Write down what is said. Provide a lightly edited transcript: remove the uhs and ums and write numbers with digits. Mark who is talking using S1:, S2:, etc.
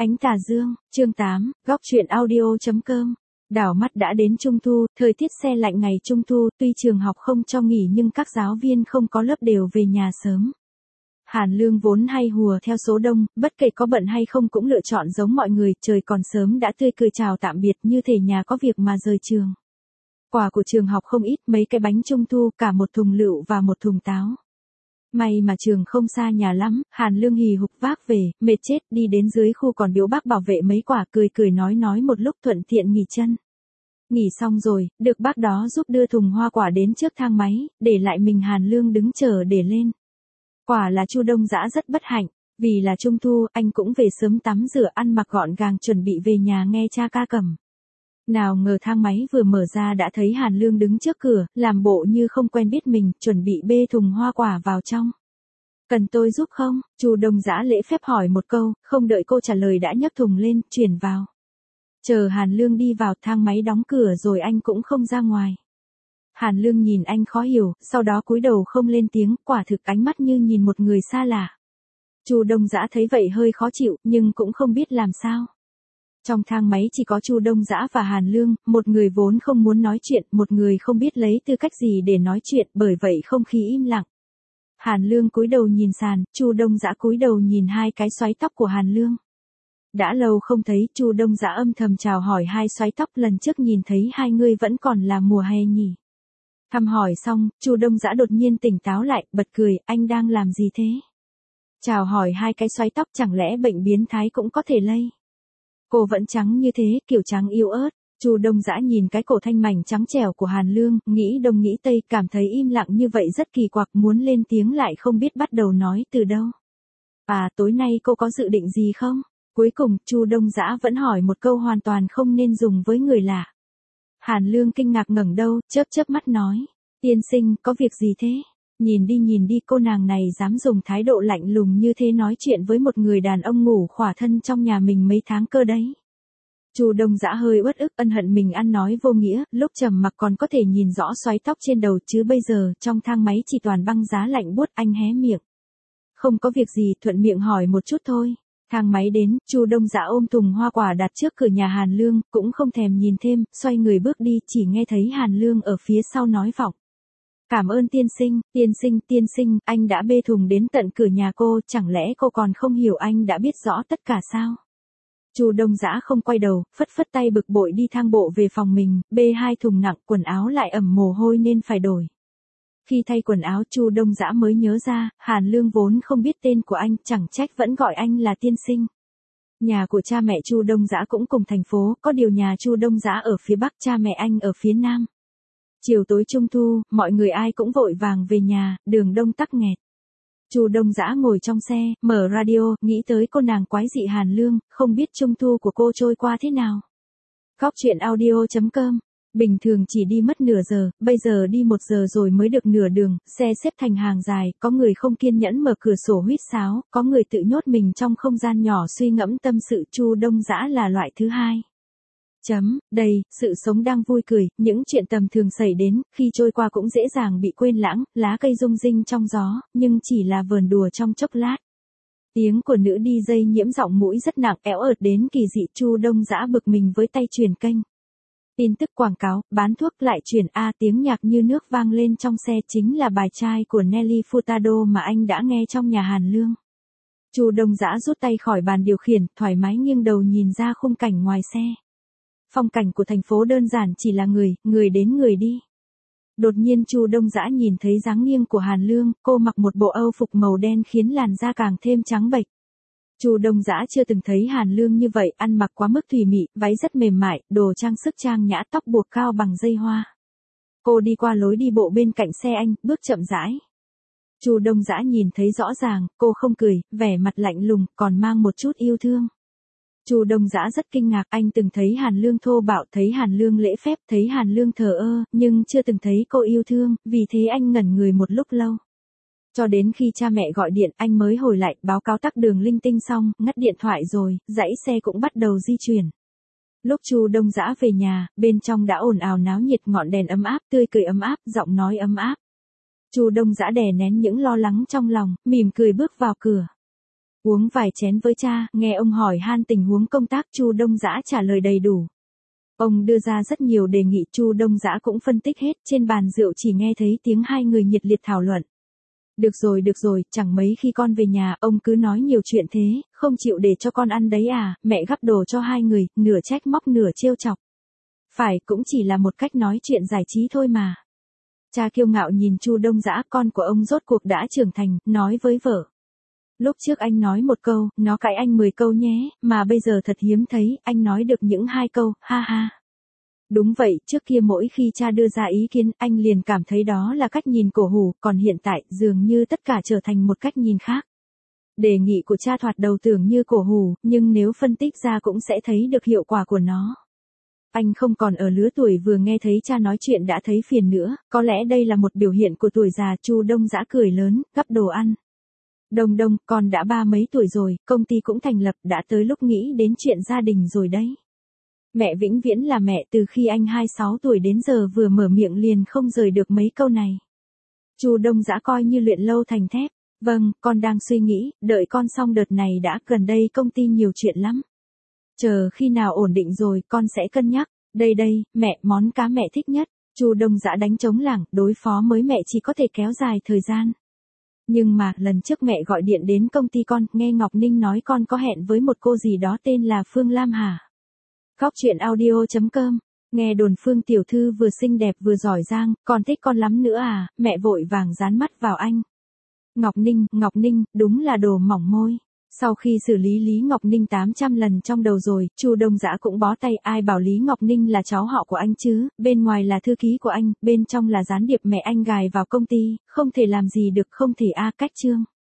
S1: Ánh tà dương, chương 8, góc truyện audio.com. Đảo mắt đã đến Trung thu, thời tiết se lạnh ngày Trung thu, tuy trường học không cho nghỉ nhưng các giáo viên không có lớp đều về nhà sớm. Hàn Lương vốn hay hùa theo số đông, bất kể có bận hay không cũng lựa chọn giống mọi người, trời còn sớm đã tươi cười chào tạm biệt như thể nhà có việc mà rời trường. Quà của trường học không ít, mấy cái bánh Trung thu, cả một thùng lựu và một thùng táo. May mà trường không xa nhà lắm, Hàn Lương hì hục vác về, mệt chết, đi đến dưới khu còn điếu bác bảo vệ mấy quả, cười nói một lúc thuận tiện nghỉ chân. Nghỉ xong rồi, được bác đó giúp đưa thùng hoa quả đến trước thang máy, để lại mình Hàn Lương đứng chờ để lên. Quả là Chu Đông Dã rất bất hạnh, vì là Trung thu, anh cũng về sớm tắm rửa ăn mặc gọn gàng chuẩn bị về nhà nghe cha ca cầm. Nào ngờ thang máy vừa mở ra đã thấy Hàn Lương đứng trước cửa, làm bộ như không quen biết mình, chuẩn bị bê thùng hoa quả vào trong. Cần tôi giúp không? Chu Đông Dã lễ phép hỏi một câu, không đợi cô trả lời đã nhấc thùng lên, chuyển vào. Chờ Hàn Lương đi vào, thang máy đóng cửa rồi anh cũng không ra ngoài. Hàn Lương nhìn anh khó hiểu, sau đó cúi đầu không lên tiếng, quả thực ánh mắt như nhìn một người xa lạ. Chu Đông Dã thấy vậy hơi khó chịu, nhưng cũng không biết làm sao. Trong thang máy chỉ có Chu Đông Dã và Hàn Lương, một người vốn không muốn nói chuyện, một người không biết lấy tư cách gì để nói chuyện, bởi vậy không khí im lặng. Hàn Lương cúi đầu nhìn sàn, Chu Đông Dã cúi đầu nhìn hai cái xoáy tóc của Hàn Lương. Đã lâu không thấy, Chu Đông Dã âm thầm chào hỏi hai xoáy tóc, lần trước nhìn thấy hai người vẫn còn là mùa hè nhỉ. Thăm hỏi xong, Chu Đông Dã đột nhiên tỉnh táo lại, bật cười, anh đang làm gì thế? Chào hỏi hai cái xoáy tóc, chẳng lẽ bệnh biến thái cũng có thể lây? Cô vẫn trắng như thế, kiểu trắng yếu ớt. Chu Đông Dã nhìn cái cổ thanh mảnh trắng trẻo của Hàn Lương, nghĩ đông nghĩ tây, cảm thấy im lặng như vậy rất kỳ quặc, muốn lên tiếng lại không biết bắt đầu nói từ đâu. À, tối nay cô có dự định gì không? Cuối cùng, Chu Đông Dã vẫn hỏi một câu hoàn toàn không nên dùng với người lạ. Hàn Lương kinh ngạc ngẩng đầu, chớp mắt nói, tiên sinh, có việc gì thế? Nhìn đi, cô nàng này dám dùng thái độ lạnh lùng như thế nói chuyện với một người đàn ông ngủ khỏa thân trong nhà mình mấy tháng cơ đấy. Chu Đông Dã hơi uất ức, ân hận mình ăn nói vô nghĩa, lúc trầm mặc còn có thể nhìn rõ xoáy tóc trên đầu, chứ bây giờ trong thang máy chỉ toàn băng giá lạnh buốt. Anh hé miệng. Không có việc gì, thuận miệng hỏi một chút thôi. Thang máy đến, Chu Đông Dã ôm thùng hoa quả đặt trước cửa nhà Hàn Lương, cũng không thèm nhìn thêm, xoay người bước đi, chỉ nghe thấy Hàn Lương ở phía sau nói vọng. Cảm ơn tiên sinh, anh đã bê thùng đến tận cửa nhà cô, chẳng lẽ cô còn không hiểu anh đã biết rõ tất cả sao? Chu Đông Dã không quay đầu, phất tay bực bội đi thang bộ về phòng mình, bê hai thùng nặng, quần áo lại ẩm mồ hôi nên phải đổi. Khi thay quần áo, Chu Đông Dã mới nhớ ra, Hàn Lương vốn không biết tên của anh, chẳng trách vẫn gọi anh là tiên sinh. Nhà của cha mẹ Chu Đông Dã cũng cùng thành phố, có điều nhà Chu Đông Dã ở phía Bắc, cha mẹ anh ở phía Nam. Chiều tối Trung thu, mọi người ai cũng vội vàng về nhà, đường đông tắc nghẹt. Chu Đông Dã ngồi trong xe, mở radio, nghĩ tới cô nàng quái dị Hàn Lương, không biết Trung thu của cô trôi qua thế nào. Góc truyện audio.com. Bình thường chỉ đi mất nửa giờ, bây giờ đi 1 giờ rồi mới được nửa đường, xe xếp thành hàng dài, có người không kiên nhẫn mở cửa sổ huýt sáo, có người tự nhốt mình trong không gian nhỏ suy ngẫm tâm sự. Chu Đông Dã là loại thứ hai. Đây, sự sống đang vui cười, những chuyện tầm thường xảy đến, khi trôi qua cũng dễ dàng bị quên lãng, lá cây rung rinh trong gió, nhưng chỉ là vờn đùa trong chốc lát. Tiếng của nữ DJ nhiễm giọng mũi rất nặng, éo ợt đến kỳ dị. Chu Đông Dã bực mình với tay truyền kênh. Tin tức quảng cáo, bán thuốc lại truyền tiếng nhạc như nước vang lên trong xe, chính là bài trai của Nelly Furtado mà anh đã nghe trong nhà Hàn Lương. Chu Đông Dã rút tay khỏi bàn điều khiển, thoải mái nghiêng đầu nhìn ra khung cảnh ngoài xe. Phong cảnh của thành phố đơn giản chỉ là người đến người đi. Đột nhiên Chu Đông Dã nhìn thấy dáng nghiêng của Hàn Lương, cô mặc một bộ âu phục màu đen khiến làn da càng thêm trắng bệch. Chu Đông Dã chưa từng thấy Hàn Lương như vậy, ăn mặc quá mức thùy mị, váy rất mềm mại, đồ trang sức trang nhã, tóc buộc cao bằng dây hoa. Cô đi qua lối đi bộ bên cạnh xe anh, bước chậm rãi. Chu Đông Dã nhìn thấy rõ ràng, cô không cười, vẻ mặt lạnh lùng, còn mang một chút yêu thương. Chu Đông Dã rất kinh ngạc, anh từng thấy Hàn Lương thô bạo, thấy Hàn Lương lễ phép, thấy Hàn Lương thờ ơ, nhưng chưa từng thấy cô yêu thương, vì thế anh ngẩn người một lúc lâu. Cho đến khi cha mẹ gọi điện, anh mới hồi lại, báo cáo tắc đường linh tinh xong, ngắt điện thoại rồi, dãy xe cũng bắt đầu di chuyển. Lúc Chu Đông Dã về nhà, bên trong đã ồn ào náo nhiệt, ngọn đèn ấm áp, tươi cười ấm áp, giọng nói ấm áp. Chu Đông Dã đè nén những lo lắng trong lòng, mỉm cười bước vào cửa. Uống vài chén với cha, nghe ông hỏi han tình huống công tác, Chu Đông Dã trả lời đầy đủ. Ông đưa ra rất nhiều đề nghị, Chu Đông Dã cũng phân tích hết, trên bàn rượu chỉ nghe thấy tiếng hai người nhiệt liệt thảo luận. Được rồi, chẳng mấy khi con về nhà, ông cứ nói nhiều chuyện thế, không chịu để cho con ăn đấy à, mẹ gắp đồ cho hai người, nửa trách móc nửa trêu chọc. Phải, cũng chỉ là một cách nói chuyện giải trí thôi mà. Cha kiêu ngạo nhìn Chu Đông Dã, con của ông rốt cuộc đã trưởng thành, nói với vợ. Lúc trước anh nói một câu, nó cãi anh 10 câu nhé, mà bây giờ thật hiếm thấy, anh nói được những 2 câu, ha ha. Đúng vậy, trước kia mỗi khi cha đưa ra ý kiến, anh liền cảm thấy đó là cách nhìn cổ hủ, còn hiện tại, dường như tất cả trở thành một cách nhìn khác. Đề nghị của cha thoạt đầu tưởng như cổ hủ, nhưng nếu phân tích ra cũng sẽ thấy được hiệu quả của nó. Anh không còn ở lứa tuổi vừa nghe thấy cha nói chuyện đã thấy phiền nữa, có lẽ đây là một biểu hiện của tuổi già. Chu Đông Dã cười lớn, gắp đồ ăn. Đông, con đã 30 mấy tuổi rồi, công ty cũng thành lập, đã tới lúc nghĩ đến chuyện gia đình rồi đấy. Mẹ vĩnh viễn là mẹ, từ khi anh 26 tuổi đến giờ vừa mở miệng liền không rời được mấy câu này. Chu Đông Dã coi như luyện lâu thành thép. Vâng, con đang suy nghĩ, đợi con xong đợt này đã, gần đây công ty nhiều chuyện lắm. Chờ khi nào ổn định rồi, con sẽ cân nhắc. Đây, mẹ, món cá mẹ thích nhất. Chu Đông Dã đánh trống lảng, đối phó với mẹ chỉ có thể kéo dài thời gian. Nhưng mà, lần trước mẹ gọi điện đến công ty con, nghe Ngọc Ninh nói con có hẹn với một cô gì đó tên là Phương Lam hả? Góc truyện audio.com. Nghe đồn Phương tiểu thư vừa xinh đẹp vừa giỏi giang, con thích con lắm nữa à, mẹ vội vàng dán mắt vào anh. Ngọc Ninh, đúng là đồ mỏng môi. Sau khi xử lý Lý Ngọc Ninh 800 lần trong đầu rồi, Chu Đông Dã cũng bó tay, ai bảo Lý Ngọc Ninh là cháu họ của anh chứ, bên ngoài là thư ký của anh, bên trong là gián điệp mẹ anh gài vào công ty, không thể làm gì được, không thể cách chương.